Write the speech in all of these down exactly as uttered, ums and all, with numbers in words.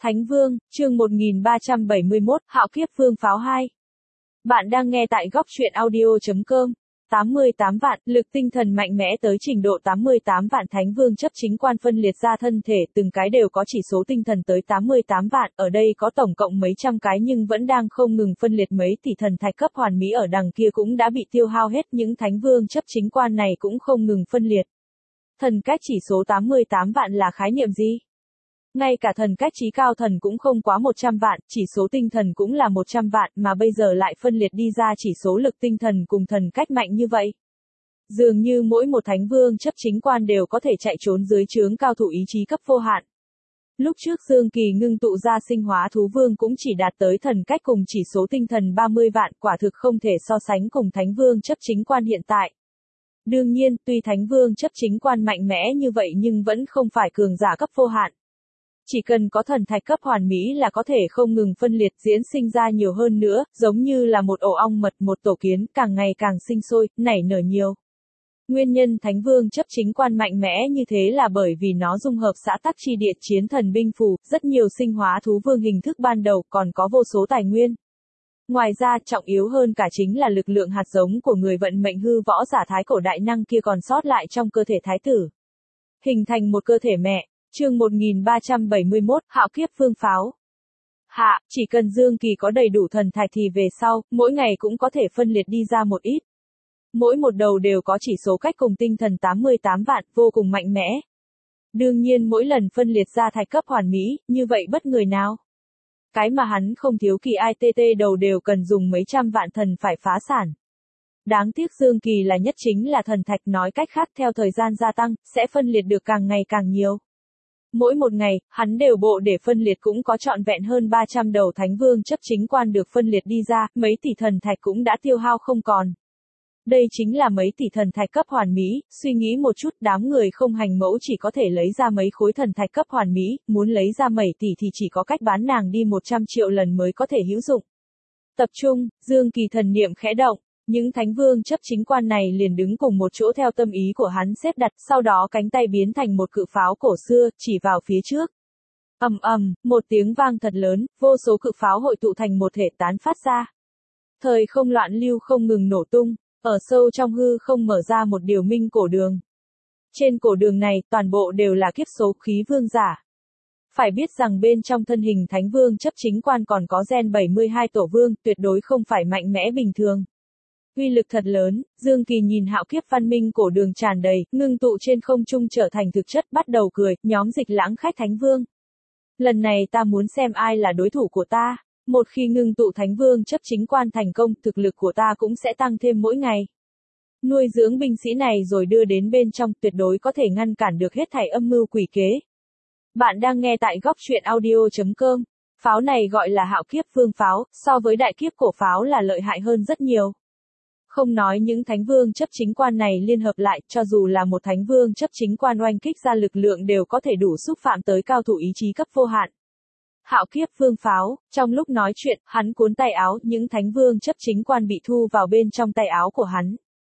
Thánh Vương, chương một nghìn ba trăm bảy mươi mốt, Hạo Kiếp Vương Pháo hai. Bạn đang nghe tại góc truyện audio chấm com. tám mươi tám vạn, lực tinh thần mạnh mẽ tới trình độ tám mươi tám vạn. Thánh Vương chấp chính quan phân liệt ra thân thể, từng cái đều có chỉ số tinh thần tới tám mươi tám vạn, ở đây có tổng cộng mấy trăm cái nhưng vẫn đang không ngừng phân liệt. Mấy tỷ thần thạch cấp hoàn mỹ ở đằng kia cũng đã bị tiêu hao hết, những Thánh Vương chấp chính quan này cũng không ngừng phân liệt. Thần cách chỉ số tám mươi tám vạn là khái niệm gì? Ngay cả thần cách chí cao thần cũng không quá một trăm vạn, chỉ số tinh thần cũng là một trăm vạn, mà bây giờ lại phân liệt đi ra chỉ số lực tinh thần cùng thần cách mạnh như vậy. Dường như mỗi một Thánh Vương chấp chính quan đều có thể chạy trốn dưới trướng cao thủ ý chí cấp vô hạn. Lúc trước Dương Kỳ ngưng tụ ra sinh hóa thú vương cũng chỉ đạt tới thần cách cùng chỉ số tinh thần ba mươi vạn, quả thực không thể so sánh cùng Thánh Vương chấp chính quan hiện tại. Đương nhiên, tuy Thánh Vương chấp chính quan mạnh mẽ như vậy nhưng vẫn không phải cường giả cấp vô hạn. Chỉ cần có thần thạch cấp hoàn mỹ là có thể không ngừng phân liệt diễn sinh ra nhiều hơn nữa, giống như là một ổ ong mật, một tổ kiến, càng ngày càng sinh sôi, nảy nở nhiều. Nguyên nhân Thánh Vương chấp chính quan mạnh mẽ như thế là bởi vì nó dung hợp xã tắc chi địa chiến thần binh phù, rất nhiều sinh hóa thú vương hình thức ban đầu, còn có vô số tài nguyên. Ngoài ra, trọng yếu hơn cả chính là lực lượng hạt giống của người vận mệnh hư võ giả thái cổ đại năng kia còn sót lại trong cơ thể thái tử. Hình thành một cơ thể mẹ. Chương một nghìn ba trăm bảy mươi mốt, Hạo Kiếp Vương Pháo. Hạ, chỉ cần Dương Kỳ có đầy đủ thần thạch thì về sau, mỗi ngày cũng có thể phân liệt đi ra một ít. Mỗi một đầu đều có chỉ số cách cùng tinh thần tám mươi tám vạn, vô cùng mạnh mẽ. Đương nhiên mỗi lần phân liệt ra thạch cấp hoàn mỹ, như vậy bất người nào. Cái mà hắn không thiếu kỳ i tê tê đầu đều cần dùng mấy trăm vạn thần phải phá sản. Đáng tiếc Dương Kỳ là nhất chính là thần thạch, nói cách khác theo thời gian gia tăng, sẽ phân liệt được càng ngày càng nhiều. Mỗi một ngày, hắn đều bộ để phân liệt cũng có trọn vẹn hơn ba trăm đầu Thánh Vương chấp chính quan được phân liệt đi ra, mấy tỷ thần thạch cũng đã tiêu hao không còn. Đây chính là mấy tỷ thần thạch cấp hoàn mỹ, suy nghĩ một chút, đám người không hành mẫu chỉ có thể lấy ra mấy khối thần thạch cấp hoàn mỹ, muốn lấy ra bảy tỷ thì chỉ có cách bán nàng đi một trăm triệu lần mới có thể hữu dụng. Tập trung, Dương Kỳ thần niệm khẽ động. Những Thánh Vương chấp chính quan này liền đứng cùng một chỗ theo tâm ý của hắn xếp đặt, sau đó cánh tay biến thành một cự pháo cổ xưa, chỉ vào phía trước. Ầm ầm, một tiếng vang thật lớn, vô số cự pháo hội tụ thành một thể tán phát ra. Thời không loạn lưu không ngừng nổ tung, ở sâu trong hư không mở ra một điều minh cổ đường. Trên cổ đường này, toàn bộ đều là kiếp số khí vương giả. Phải biết rằng bên trong thân hình Thánh Vương chấp chính quan còn có gen bảy mươi hai tổ vương, tuyệt đối không phải mạnh mẽ bình thường. Uy lực thật lớn, Dương Kỳ nhìn hạo kiếp văn minh cổ đường tràn đầy, ngưng tụ trên không trung trở thành thực chất, bắt đầu cười, nhóm dịch lãng khách Thánh Vương. Lần này ta muốn xem ai là đối thủ của ta, một khi ngưng tụ Thánh Vương chấp chính quan thành công, thực lực của ta cũng sẽ tăng thêm mỗi ngày. Nuôi dưỡng binh sĩ này rồi đưa đến bên trong, tuyệt đối có thể ngăn cản được hết thảy âm mưu quỷ kế. Bạn đang nghe tại góc truyện audio chấm com, pháo này gọi là Hạo Kiếp Vương Pháo, so với đại kiếp cổ pháo là lợi hại hơn rất nhiều. Không nói những Thánh Vương chấp chính quan này liên hợp lại, cho dù là một Thánh Vương chấp chính quan oanh kích ra lực lượng đều có thể đủ xúc phạm tới cao thủ ý chí cấp vô hạn. Hạo Kiếp Vương Pháo, trong lúc nói chuyện, hắn cuốn tay áo, những Thánh Vương chấp chính quan bị thu vào bên trong tay áo của hắn.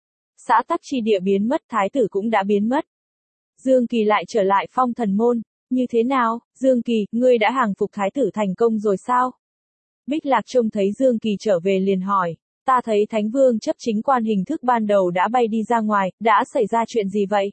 Xã tắc chi địa biến mất, thái tử cũng đã biến mất. Dương Kỳ lại trở lại Phong Thần Môn, như thế nào, Dương Kỳ, ngươi đã hàng phục thái tử thành công rồi sao? Bích Lạc trông thấy Dương Kỳ trở về liền hỏi. Ta thấy Thánh Vương chấp chính quan hình thức ban đầu đã bay đi ra ngoài, đã xảy ra chuyện gì vậy?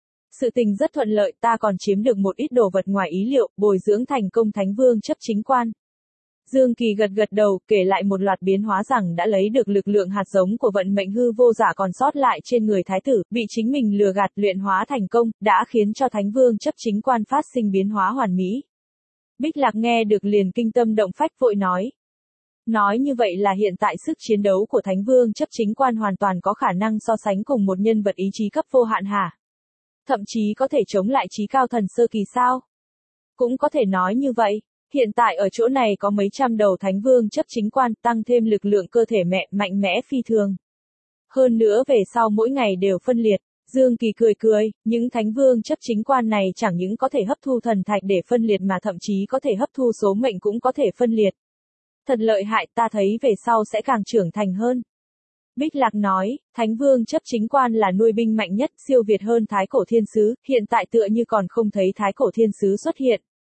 Sự tình rất thuận lợi, ta còn chiếm được một ít đồ vật ngoài ý liệu, bồi dưỡng thành công Thánh Vương chấp chính quan. Dương Kỳ gật gật đầu, kể lại một loạt biến hóa rằng đã lấy được lực lượng hạt giống của vận mệnh hư vô giả còn sót lại trên người thái tử, bị chính mình lừa gạt luyện hóa thành công, đã khiến cho Thánh Vương chấp chính quan phát sinh biến hóa hoàn mỹ. Bích Lạc nghe được liền kinh tâm động phách vội nói. Nói như vậy là hiện tại sức chiến đấu của Thánh Vương chấp chính quan hoàn toàn có khả năng so sánh cùng một nhân vật ý chí cấp vô hạn hả? Thậm chí có thể chống lại chí cao thần sơ kỳ sao? Cũng có thể nói như vậy, hiện tại ở chỗ này có mấy trăm đầu Thánh Vương chấp chính quan, tăng thêm lực lượng cơ thể mẹ mạnh mẽ phi thường. Hơn nữa về sau mỗi ngày đều phân liệt, Dương Kỳ cười cười, những Thánh Vương chấp chính quan này chẳng những có thể hấp thu thần thạch để phân liệt mà thậm chí có thể hấp thu số mệnh cũng có thể phân liệt. Thật lợi hại, ta thấy về sau sẽ càng trưởng thành hơn. Bích Lạc nói, Thánh Vương chấp chính quan là nuôi binh mạnh nhất, siêu việt hơn Thái Cổ Thiên Sứ, hiện tại tựa như còn không thấy Thái Cổ Thiên Sứ xuất hiện.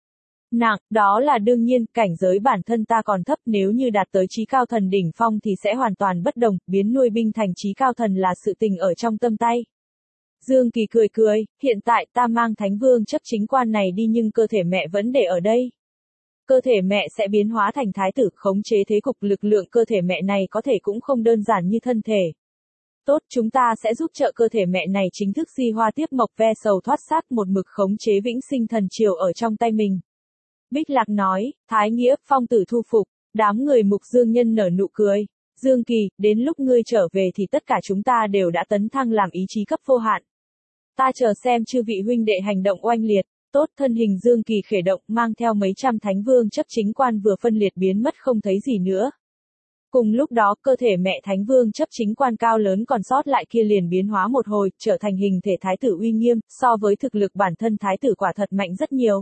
Nặng, đó là đương nhiên, cảnh giới bản thân ta còn thấp, nếu như đạt tới chí cao thần đỉnh phong thì sẽ hoàn toàn bất đồng, biến nuôi binh thành chí cao thần là sự tình ở trong tâm tay. Dương Kỳ cười cười, hiện tại ta mang Thánh Vương chấp chính quan này đi nhưng cơ thể mẹ vẫn để ở đây. Cơ thể mẹ sẽ biến hóa thành thái tử, khống chế thế cục, lực lượng cơ thể mẹ này có thể cũng không đơn giản như thân thể. Tốt, chúng ta sẽ giúp trợ cơ thể mẹ này chính thức di hoa tiếp mộc, ve sầu thoát xác, một mực khống chế vĩnh sinh thần triều ở trong tay mình. Bích Lạc nói, Thái Nghĩa, phong tử thu phục, đám người Mục Dương Nhân nở nụ cười. Dương Kỳ, đến lúc ngươi trở về thì tất cả chúng ta đều đã tấn thăng làm ý chí cấp vô hạn. Ta chờ xem chư vị huynh đệ hành động oanh liệt. Tốt, thân hình Dương Kỳ khởi động, mang theo mấy trăm thánh vương chấp chính quan vừa phân liệt biến mất không thấy gì nữa. Cùng lúc đó, cơ thể mẹ thánh vương chấp chính quan cao lớn còn sót lại kia liền biến hóa một hồi, trở thành hình thể thái tử uy nghiêm, so với thực lực bản thân thái tử quả thật mạnh rất nhiều.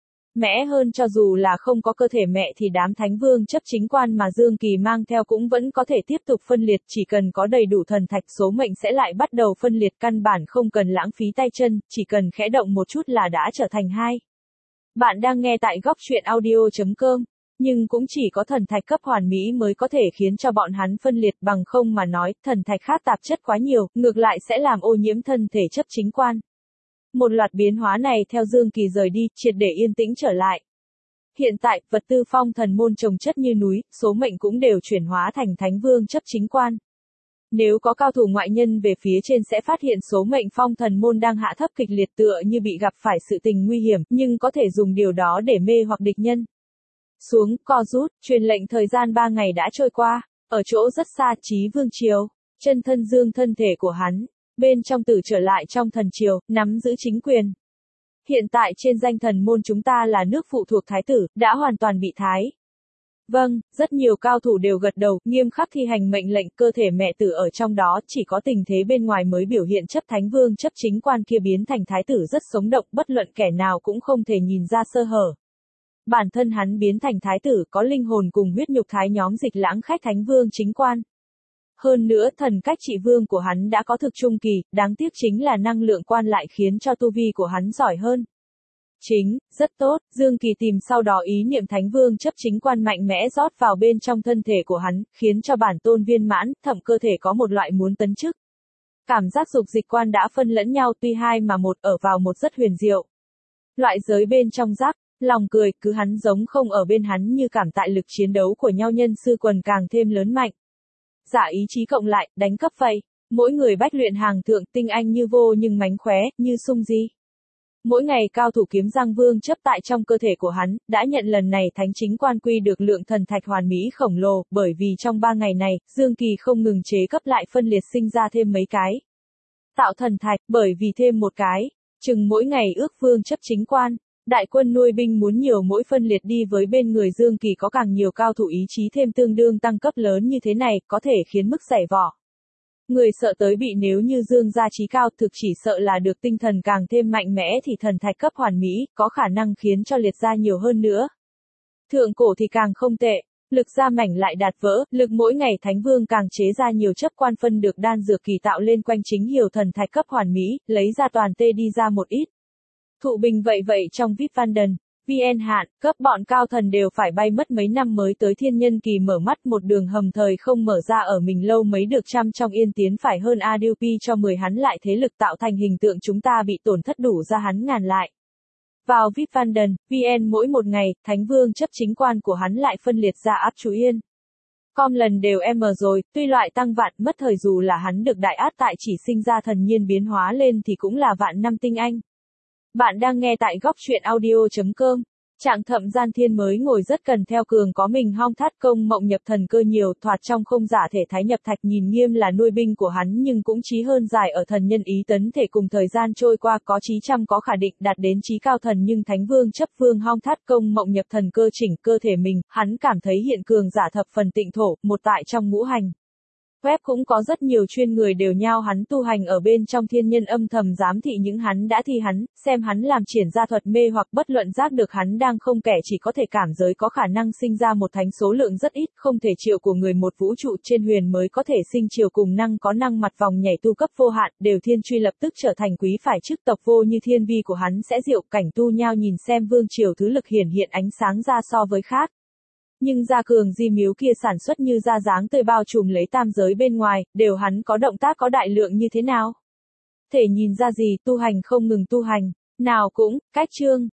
Mẽ hơn, cho dù là không có cơ thể mẹ thì đám thánh vương chấp chính quan mà Dương Kỳ mang theo cũng vẫn có thể tiếp tục phân liệt, chỉ cần có đầy đủ thần thạch số mệnh sẽ lại bắt đầu phân liệt, căn bản không cần lãng phí tay chân, chỉ cần khẽ động một chút là đã trở thành hai. Bạn đang nghe tại góc truyện audio chấm com, nhưng cũng chỉ có thần thạch cấp hoàn mỹ mới có thể khiến cho bọn hắn phân liệt, bằng không mà nói, thần thạch khác tạp chất quá nhiều, ngược lại sẽ làm ô nhiễm thân thể chấp chính quan. Một loạt biến hóa này theo Dương Kỳ rời đi, triệt để yên tĩnh trở lại. Hiện tại, vật tư phong thần môn trồng chất như núi, số mệnh cũng đều chuyển hóa thành thánh vương chấp chính quan. Nếu có cao thủ ngoại nhân về phía trên sẽ phát hiện số mệnh phong thần môn đang hạ thấp kịch liệt, tựa như bị gặp phải sự tình nguy hiểm, nhưng có thể dùng điều đó để mê hoặc địch nhân. Xuống, co rút, truyền lệnh thời gian ba ngày đã trôi qua, ở chỗ rất xa Chí Vương Triều, chân thân Dương thân thể của hắn. Bên trong tử trở lại trong thần triều, nắm giữ chính quyền. Hiện tại trên danh thần môn chúng ta là nước phụ thuộc thái tử, đã hoàn toàn bị thái. Vâng, rất nhiều cao thủ đều gật đầu, nghiêm khắc thi hành mệnh lệnh, cơ thể mẹ tử ở trong đó, chỉ có tình thế bên ngoài mới biểu hiện chấp thánh vương chấp chính quan kia biến thành thái tử rất sống động, bất luận kẻ nào cũng không thể nhìn ra sơ hở. Bản thân hắn biến thành thái tử có linh hồn cùng huyết nhục thái nhóm dịch lãng khách thánh vương chính quan. Hơn nữa, thần cách trị vương của hắn đã có thực trung kỳ, đáng tiếc chính là năng lượng quan lại khiến cho tu vi của hắn giỏi hơn. Chính, rất tốt, Dương Kỳ tìm sau đó ý niệm thánh vương chấp chính quan mạnh mẽ rót vào bên trong thân thể của hắn, khiến cho bản tôn viên mãn, thậm cơ thể có một loại muốn tấn chức. Cảm giác dục dịch quan đã phân lẫn nhau, tuy hai mà một, ở vào một rất huyền diệu. Loại giới bên trong giác, lòng cười, cứ hắn giống không ở bên hắn như cảm tại lực chiến đấu của nhau nhân sư quần càng thêm lớn mạnh. Giả ý chí cộng lại, đánh cấp vậy. Mỗi người bách luyện hàng thượng, tinh anh như vô nhưng mánh khóe, như sung di. Mỗi ngày cao thủ kiếm răng vương chấp tại trong cơ thể của hắn, đã nhận lần này thánh chính quan quy được lượng thần thạch hoàn mỹ khổng lồ, bởi vì trong ba ngày này, Dương Kỳ không ngừng chế cấp lại phân liệt sinh ra thêm mấy cái. Tạo thần thạch, bởi vì thêm một cái, chừng mỗi ngày ước vương chấp chính quan. Đại quân nuôi binh muốn nhiều mỗi phân liệt đi với bên người Dương Kỳ có càng nhiều cao thủ ý chí thêm tương đương tăng cấp lớn như thế này, có thể khiến mức xẻ vỏ. Người sợ tới bị, nếu như Dương gia chí cao thực chỉ sợ là được tinh thần càng thêm mạnh mẽ thì thần thạch cấp hoàn mỹ, có khả năng khiến cho liệt ra nhiều hơn nữa. Thượng cổ thì càng không tệ, lực gia mảnh lại đạt vỡ, lực mỗi ngày thánh vương càng chế ra nhiều chấp quan phân được đan dược kỳ tạo lên quanh chính hiểu thần thạch cấp hoàn mỹ, lấy ra toàn tê đi ra một ít. Thụ bình vậy vậy trong vê i pê Vanden, vê en hạn, cấp bọn cao thần đều phải bay mất mấy năm mới tới thiên nhân kỳ mở mắt, một đường hầm thời không mở ra ở mình lâu mấy được trăm trong yên tiến phải hơn a đê pê cho mười hắn lại thế lực tạo thành hình tượng chúng ta bị tổn thất đủ ra hắn ngàn lại. Vào vê i pê Vanden, vê en mỗi một ngày, thánh vương chấp chính quan của hắn lại phân liệt ra áp chú yên. Com lần đều M rồi, tuy loại tăng vạn mất thời dù là hắn được đại át tại chỉ sinh ra thần nhiên biến hóa lên thì cũng là vạn năm tinh anh. Bạn đang nghe tại góc truyện audio chấm com. Trạng Thậm Gian Thiên mới ngồi rất cần theo cường có mình hong thát công mộng nhập thần cơ nhiều, thoạt trong không giả thể thái nhập thạch, nhìn nghiêm là nuôi binh của hắn nhưng cũng trí hơn giải ở thần nhân ý tấn thể. Cùng thời gian trôi qua có trí trăm có khả định đạt đến trí cao thần, nhưng thánh vương chấp vương hong thát công mộng nhập thần cơ chỉnh cơ thể mình, hắn cảm thấy hiện cường giả thập phần tịnh thổ, một tại trong ngũ hành. Web cũng có rất nhiều chuyên người đều nhao hắn tu hành ở bên trong thiên nhân âm thầm giám thị những hắn đã thi hắn, xem hắn làm triển ra thuật mê hoặc bất luận giác được hắn đang không kẻ chỉ có thể cảm giới có khả năng sinh ra một thánh số lượng rất ít, không thể triệu của người một vũ trụ trên huyền mới có thể sinh chiều cùng năng có năng mặt vòng nhảy tu cấp vô hạn, đều thiên truy lập tức trở thành quý phải chức tộc vô như thiên vi của hắn sẽ diệu cảnh tu nhao nhìn xem vương triều thứ lực hiển hiện ánh sáng ra so với khác. Nhưng gia cường di miếu kia sản xuất như ra dáng tươi bao trùm lấy tam giới bên ngoài, đều hắn có động tác có đại lượng như thế nào? Thể nhìn ra gì tu hành không ngừng tu hành, nào cũng, cách chương.